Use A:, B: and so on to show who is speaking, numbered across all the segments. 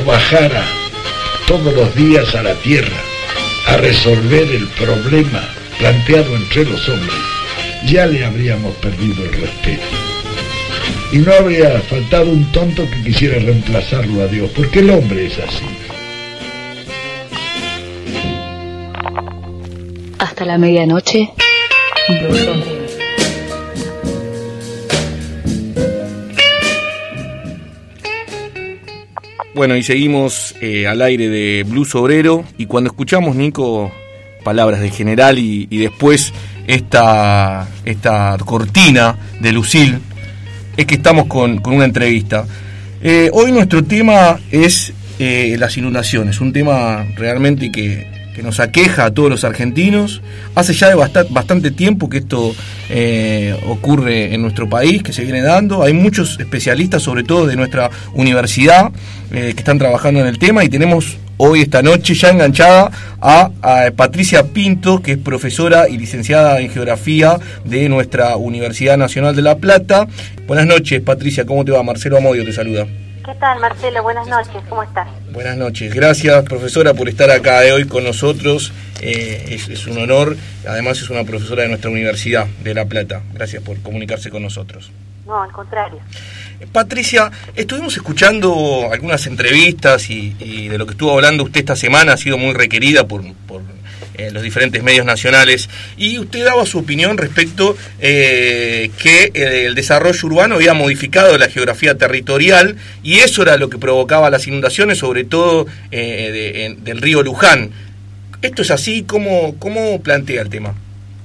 A: bajara todos los días a la tierra a resolver el problema planteado entre los hombres, ya le habríamos perdido el respeto. Y no habría faltado un tonto que quisiera reemplazarlo a Dios, porque el hombre es así.
B: Hasta la medianoche.
C: Bueno, y seguimos al aire de Blues Obrero, y cuando escuchamos, Nico, palabras del general y después esta cortina de Lucille, es que estamos con una entrevista. Hoy nuestro tema es las inundaciones, un tema realmente que nos aqueja a todos los argentinos. Hace ya bastante tiempo que esto ocurre en nuestro país, que se viene dando. Hay muchos especialistas, sobre todo de nuestra universidad, que están trabajando en el tema, y tenemos hoy, esta noche, ya enganchada a Patricia Pinto, que es profesora y licenciada en Geografía de nuestra Universidad Nacional de La Plata. Buenas noches, Patricia, ¿cómo te va? Marcelo Amodio te saluda.
D: ¿Qué tal, Marcelo? Buenas noches, ¿cómo estás?
C: Buenas noches, gracias, profesora, por estar acá hoy con nosotros. Es un honor, además es una profesora de nuestra Universidad de La Plata. Gracias por comunicarse con nosotros.
D: No, al contrario.
C: Patricia, estuvimos escuchando algunas entrevistas y de lo que estuvo hablando usted esta semana ha sido muy requerida por los diferentes medios nacionales, y usted daba su opinión respecto que el desarrollo urbano había modificado la geografía territorial, y eso era lo que provocaba las inundaciones, sobre todo del río Luján. ¿Esto es así? ¿Cómo plantea el tema?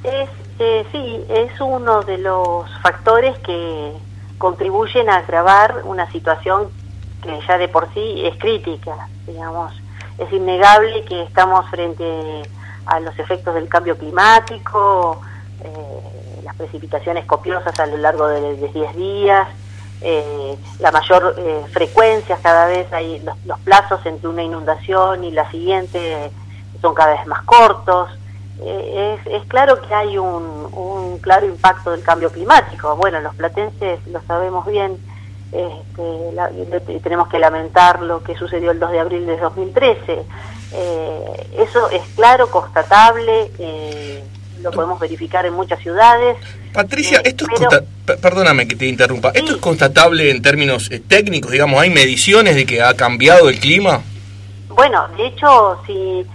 D: Sí, es uno de los factores que contribuyen a agravar una situación que ya de por sí es crítica, digamos. Es innegable que estamos frente a los efectos del cambio climático, las precipitaciones copiosas a lo largo de 10 días, la mayor frecuencia, cada vez hay los plazos entre una inundación y la siguiente son cada vez más cortos. Es claro que hay un claro impacto del cambio climático. Bueno, los platenses lo sabemos bien, tenemos que lamentar lo que sucedió el 2 de abril de 2013. Eso es claro, constatable, lo podemos verificar en muchas ciudades.
C: Patricia, esto perdóname que te interrumpa, ¿esto es constatable en términos técnicos? Digamos, ¿hay mediciones de que ha cambiado el clima?
D: Bueno, de hecho, si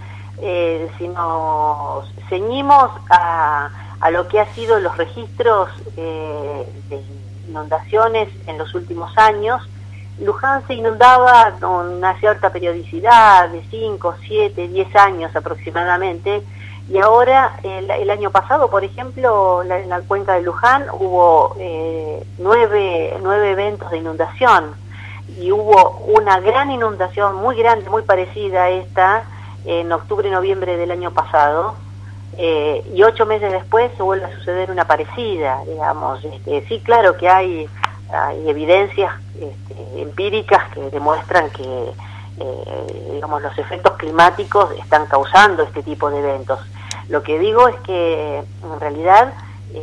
D: nos ceñimos a lo que ha sido los registros de inundaciones en los últimos años, Luján se inundaba con una cierta periodicidad de 5, 7, 10 años aproximadamente, y ahora el año pasado, por ejemplo, en la cuenca de Luján hubo 9 eventos de inundación, y hubo una gran inundación muy grande, muy parecida a esta, en octubre y noviembre del año pasado, y 8 meses después se vuelve a suceder una parecida, digamos. Sí, claro que hay evidencias empíricas que demuestran que digamos, los efectos climáticos están causando este tipo de eventos. Lo que digo es que en realidad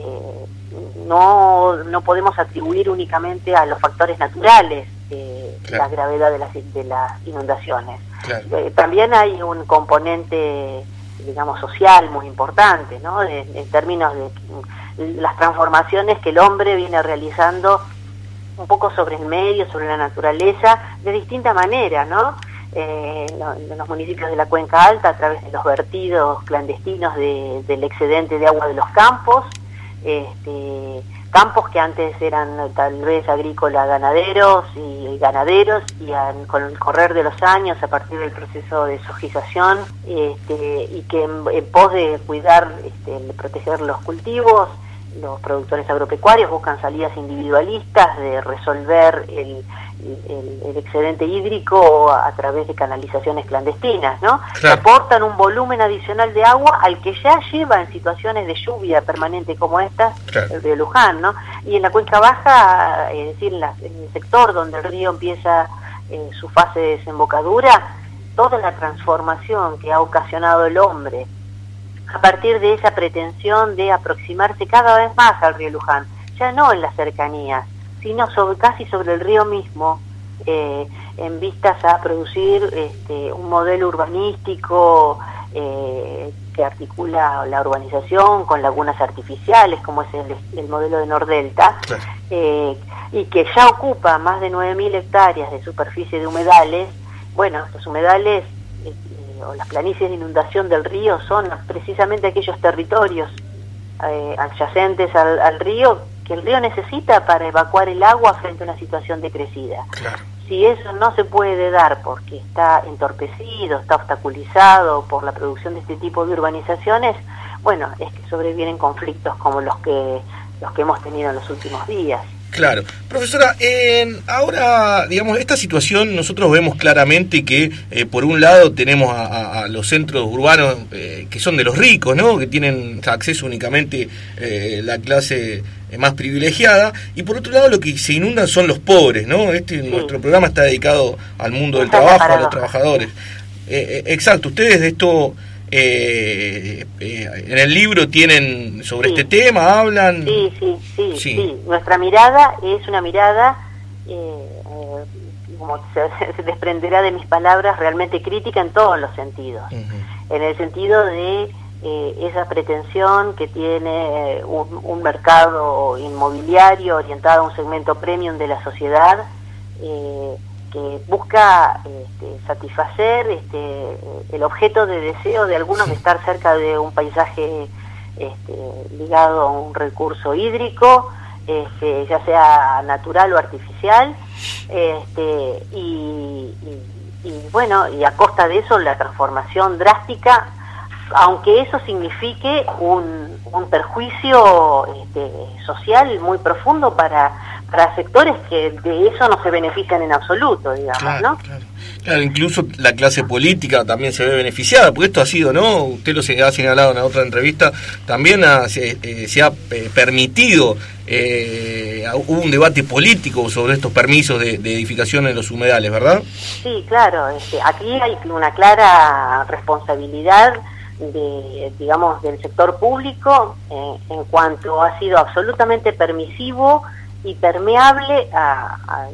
D: no podemos atribuir únicamente a los factores naturales claro, la gravedad de las inundaciones. Claro. También hay un componente, digamos, social muy importante, ¿no? En términos de las transformaciones que el hombre viene realizando un poco sobre el medio, sobre la naturaleza, de distinta manera, ¿no? En los municipios de la Cuenca Alta, a través de los vertidos clandestinos del excedente de agua de los campos, campos que antes eran tal vez agrícolas ganaderos, y con el correr de los años, a partir del proceso de sojización, y que en pos de cuidar, de proteger los cultivos, los productores agropecuarios buscan salidas individualistas de resolver el excedente hídrico a través de canalizaciones clandestinas, ¿no? Claro. Aportan un volumen adicional de agua al que ya lleva en situaciones de lluvia permanente como esta, claro, el río Luján, ¿no? Y en la cuenca baja, es decir, en el sector donde el río empieza su fase de desembocadura, toda la transformación que ha ocasionado el hombre a partir de esa pretensión de aproximarse cada vez más al río Luján, ya no en las cercanías, sino casi sobre el río mismo, en vistas a producir un modelo urbanístico que articula la urbanización con lagunas artificiales, como es el modelo de Nordelta,
C: Claro.
D: Y que ya ocupa más de 9.000 hectáreas de superficie de humedales. Bueno, estos humedales o las planicies de inundación del río son precisamente aquellos territorios adyacentes al río que el río necesita para evacuar el agua frente a una situación de crecida.
C: Claro.
D: Si eso no se puede dar porque está entorpecido, está obstaculizado por la producción de este tipo de urbanizaciones, bueno, es que sobrevienen conflictos como los que hemos tenido en los últimos días.
C: Claro. Profesora, ahora, digamos, esta situación nosotros vemos claramente que, por un lado, tenemos a los centros urbanos que son de los ricos, ¿no?, que tienen acceso únicamente la clase más privilegiada, y por otro lado lo que se inundan son los pobres, ¿no?
D: Sí.
C: Nuestro programa está dedicado al mundo del trabajo, a los trabajadores. Exacto, ustedes de esto... en el libro tienen sobre este tema, hablan.
D: Sí. Nuestra mirada es una mirada, como se desprenderá de mis palabras, realmente crítica en todos los sentidos. Uh-huh. En el sentido de esa pretensión que tiene un mercado inmobiliario orientado a un segmento premium de la sociedad, que busca satisfacer el objeto de deseo de algunos de estar cerca de un paisaje ligado a un recurso hídrico, ya sea natural o artificial, y bueno, y a costa de eso la transformación drástica, aunque eso signifique un perjuicio social muy profundo para sectores que de eso no se benefician en absoluto, digamos,
C: claro,
D: ¿no?
C: Claro, incluso la clase política también se ve beneficiada, porque esto ha sido, ¿no?, usted lo ha señalado en otra entrevista, también se ha permitido, hubo un debate político sobre estos permisos de edificación en los humedales, ¿verdad?
D: Sí, claro, aquí hay una clara responsabilidad digamos, del sector público en cuanto ha sido absolutamente permisivo y permeable a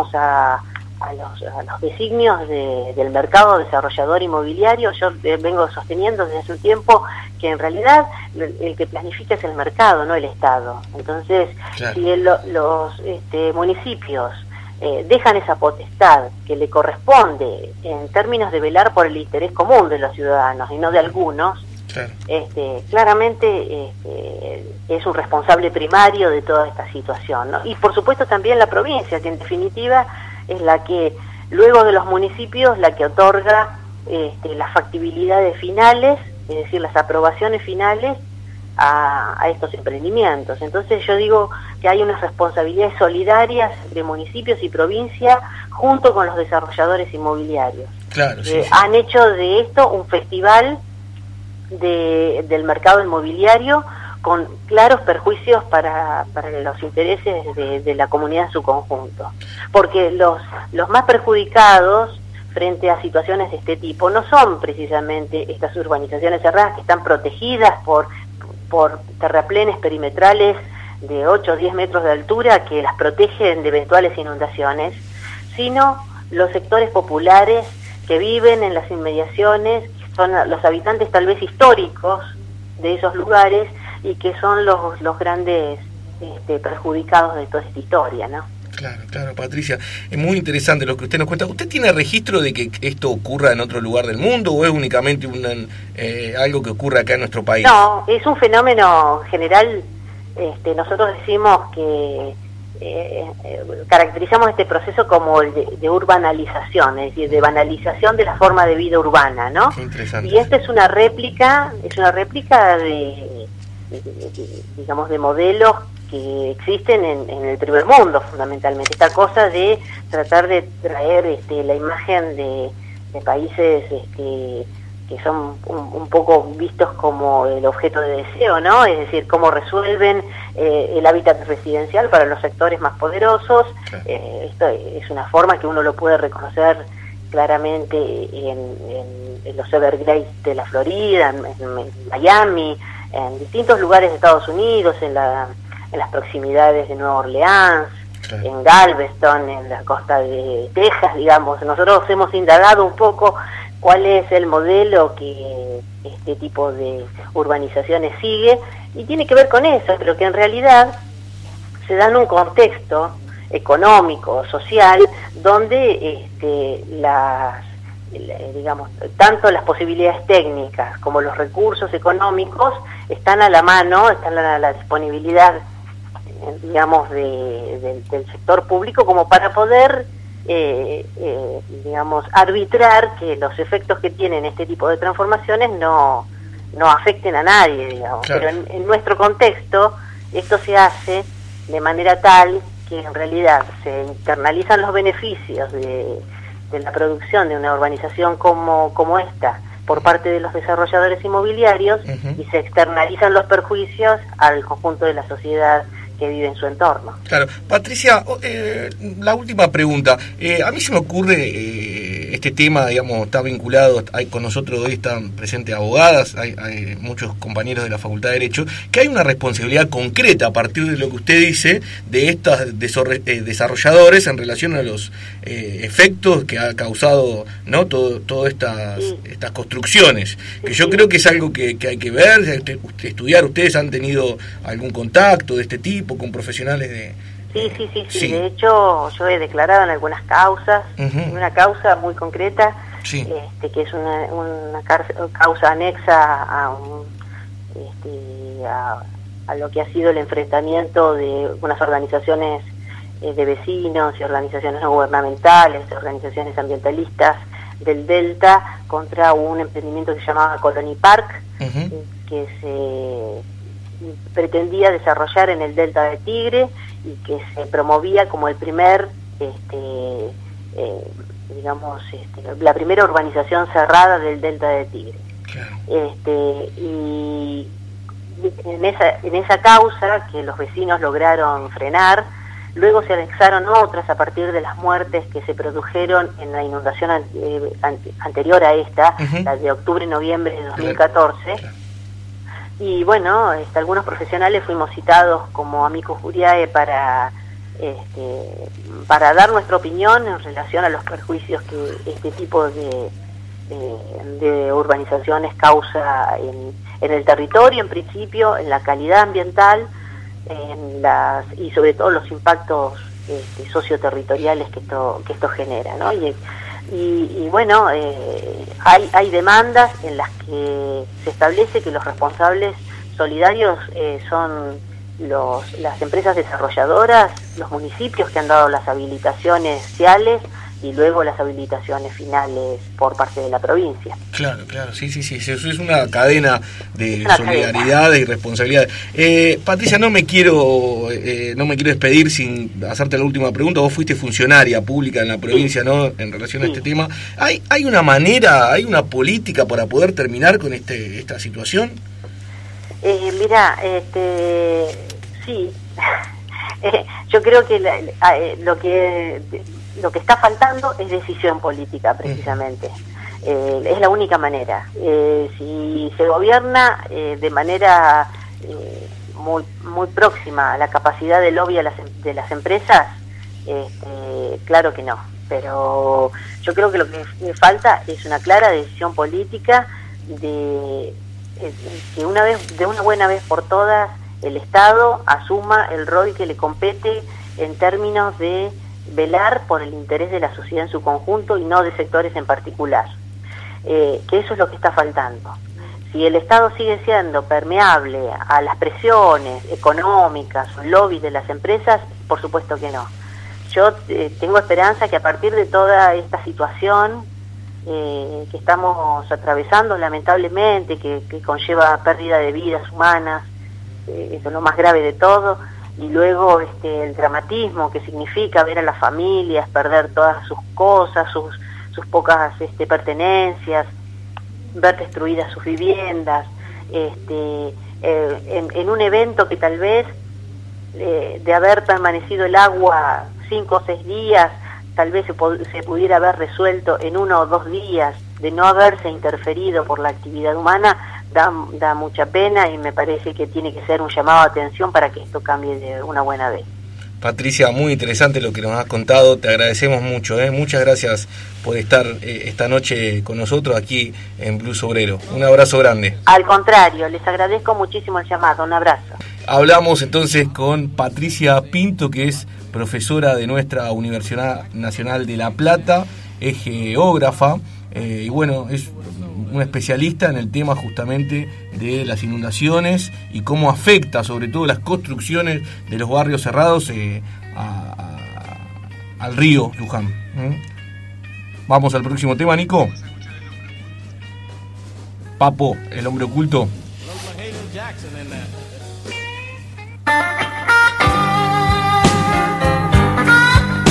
D: los designios del mercado desarrollador inmobiliario. Yo vengo sosteniendo desde hace un tiempo que en realidad el que planifica es el mercado, no el Estado. Entonces, claro, si los municipios dejan esa potestad que le corresponde en términos de velar por el interés común de los ciudadanos y no de algunos, claro, claramente es un responsable primario de toda esta situación, ¿no? Y por supuesto también la provincia, que en definitiva es la que, luego de los municipios, la que otorga las factibilidades finales, es decir, las aprobaciones finales a estos emprendimientos. Entonces yo digo que hay unas responsabilidades solidarias de municipios y provincia junto con los desarrolladores inmobiliarios. Claro, sí. Han hecho de esto un festival del mercado inmobiliario con claros perjuicios para los intereses de la comunidad en su conjunto. Porque los más perjudicados frente a situaciones de este tipo no son precisamente estas urbanizaciones cerradas que están protegidas por terraplenes perimetrales de 8 o 10 metros de altura que las protegen de eventuales inundaciones, sino los sectores populares que viven en las inmediaciones, que son los habitantes tal vez históricos de esos lugares y que son los grandes perjudicados de toda esta historia, ¿no?
C: Claro, Patricia, es muy interesante lo que usted nos cuenta. ¿Usted tiene registro de que esto ocurra en otro lugar del mundo o es únicamente algo que ocurre acá en nuestro país?
D: No, es un fenómeno general. Nosotros decimos que caracterizamos este proceso como el de urbanización, es decir, de banalización de la forma de vida urbana, ¿no?
C: Qué interesante.
D: Y esta es una réplica de digamos, de modelos que existen en el primer mundo, fundamentalmente. Esta cosa de tratar de traer la imagen de países que son un poco vistos como el objeto de deseo, ¿no? Es decir, cómo resuelven el hábitat residencial para los sectores más poderosos. Claro. Esto es una forma que uno lo puede reconocer claramente en los Everglades de la Florida, en Miami, en distintos lugares de Estados Unidos, en las proximidades de Nueva Orleans.
C: Claro.
D: En Galveston, en la costa de Texas, digamos. Nosotros hemos indagado un poco cuál es el modelo que este tipo de urbanizaciones sigue, y tiene que ver con eso, pero que en realidad se da en un contexto económico, social, donde digamos, tanto las posibilidades técnicas como los recursos económicos están a la mano, están a la disponibilidad, digamos, del sector público, como para poder, digamos, arbitrar que los efectos que tienen este tipo de transformaciones no afecten a nadie, digamos.
C: Claro.
D: Pero en nuestro contexto esto se hace de manera tal que en realidad se internalizan los beneficios de la producción de una urbanización como esta por parte de los desarrolladores inmobiliarios,
C: Uh-huh.
D: y se externalizan los perjuicios al conjunto de la sociedad que vive en su entorno.
C: Claro. Patricia, la última pregunta. A mí se me ocurre, este tema, digamos, está vinculado, con nosotros hoy están presentes abogadas, hay muchos compañeros de la Facultad de Derecho, que hay una responsabilidad concreta a partir de lo que usted dice de estos desarrolladores en relación a los efectos que ha causado, ¿no?, todas estas construcciones, que yo creo que es algo que hay que ver, estudiar. ¿Ustedes han tenido algún contacto de este tipo con profesionales de...?
D: Sí. De hecho, yo he declarado en algunas causas,
C: Uh-huh.
D: en una causa muy concreta,
C: Sí.
D: que es una causa anexa a lo que ha sido el enfrentamiento de unas organizaciones de vecinos y organizaciones no gubernamentales, organizaciones ambientalistas del Delta, contra un emprendimiento que se llamaba Colony Park,
C: Uh-huh.
D: que se pretendía desarrollar en el Delta de Tigre, y que se promovía como el primer, la primera urbanización cerrada del Delta de Tigre.
C: Claro.
D: Y en esa causa, que los vecinos lograron frenar, luego se anexaron otras a partir de las muertes que se produjeron en la inundación anterior a esta,
C: Uh-huh.
D: la de octubre-noviembre de 2014.
C: Claro.
D: Y bueno, algunos profesionales fuimos citados como amicus curiae para dar nuestra opinión en relación a los perjuicios que este tipo de urbanizaciones causa en el territorio, en principio, en la calidad ambiental, y sobre todo los impactos socioterritoriales que esto genera, ¿no? Y bueno, hay demandas en las que se establece que los responsables solidarios son las empresas desarrolladoras, los municipios que han dado las habilitaciones ciales, y luego las habilitaciones finales por parte de la provincia.
C: Claro, sí, eso es una cadena de solidaridad y responsabilidad. Patricia, no me quiero despedir sin hacerte la última pregunta. Vos fuiste funcionaria pública en la provincia, sí, ¿no?, en relación a este tema. ¿Hay una manera, hay una política para poder terminar con esta situación?
D: Mira, sí. Yo creo que lo que está faltando es decisión política, precisamente. Es la única manera. Si se gobierna de manera muy próxima a la capacidad de lobby de las empresas, claro que no. Pero yo creo que lo que falta es una clara decisión política de que de una buena vez por todas el Estado asuma el rol que le compete en términos de velar por el interés de la sociedad en su conjunto y no de sectores en particular, que eso es lo que está faltando. Si el Estado sigue siendo permeable a las presiones económicas o lobbies de las empresas, por supuesto que no. Yo tengo esperanza que a partir de toda esta situación que estamos atravesando, lamentablemente, que conlleva pérdida de vidas humanas, eso es lo más grave de todo, y luego el dramatismo que significa ver a las familias perder todas sus cosas, sus pocas pertenencias, ver destruidas sus viviendas, en un evento que tal vez de haber permanecido el agua 5 o 6 días, tal vez se pudiera haber resuelto en 1 o 2 días, de no haberse interferido por la actividad humana, da mucha pena, y me parece que tiene que ser un llamado de atención para que esto cambie de una buena vez.
C: Patricia, muy interesante lo que nos has contado, te agradecemos mucho, muchas gracias por estar esta noche con nosotros aquí en Blues Obrero. Un abrazo grande.
D: Al contrario, les agradezco muchísimo el llamado, un abrazo.
C: Hablamos entonces con Patricia Pinto, que es profesora de nuestra Universidad Nacional de La Plata, es geógrafa, y bueno, es un especialista en el tema justamente de las inundaciones y cómo afecta sobre todo las construcciones de los barrios cerrados al río Luján. Vamos al próximo tema, Nico. Papo, el hombre oculto.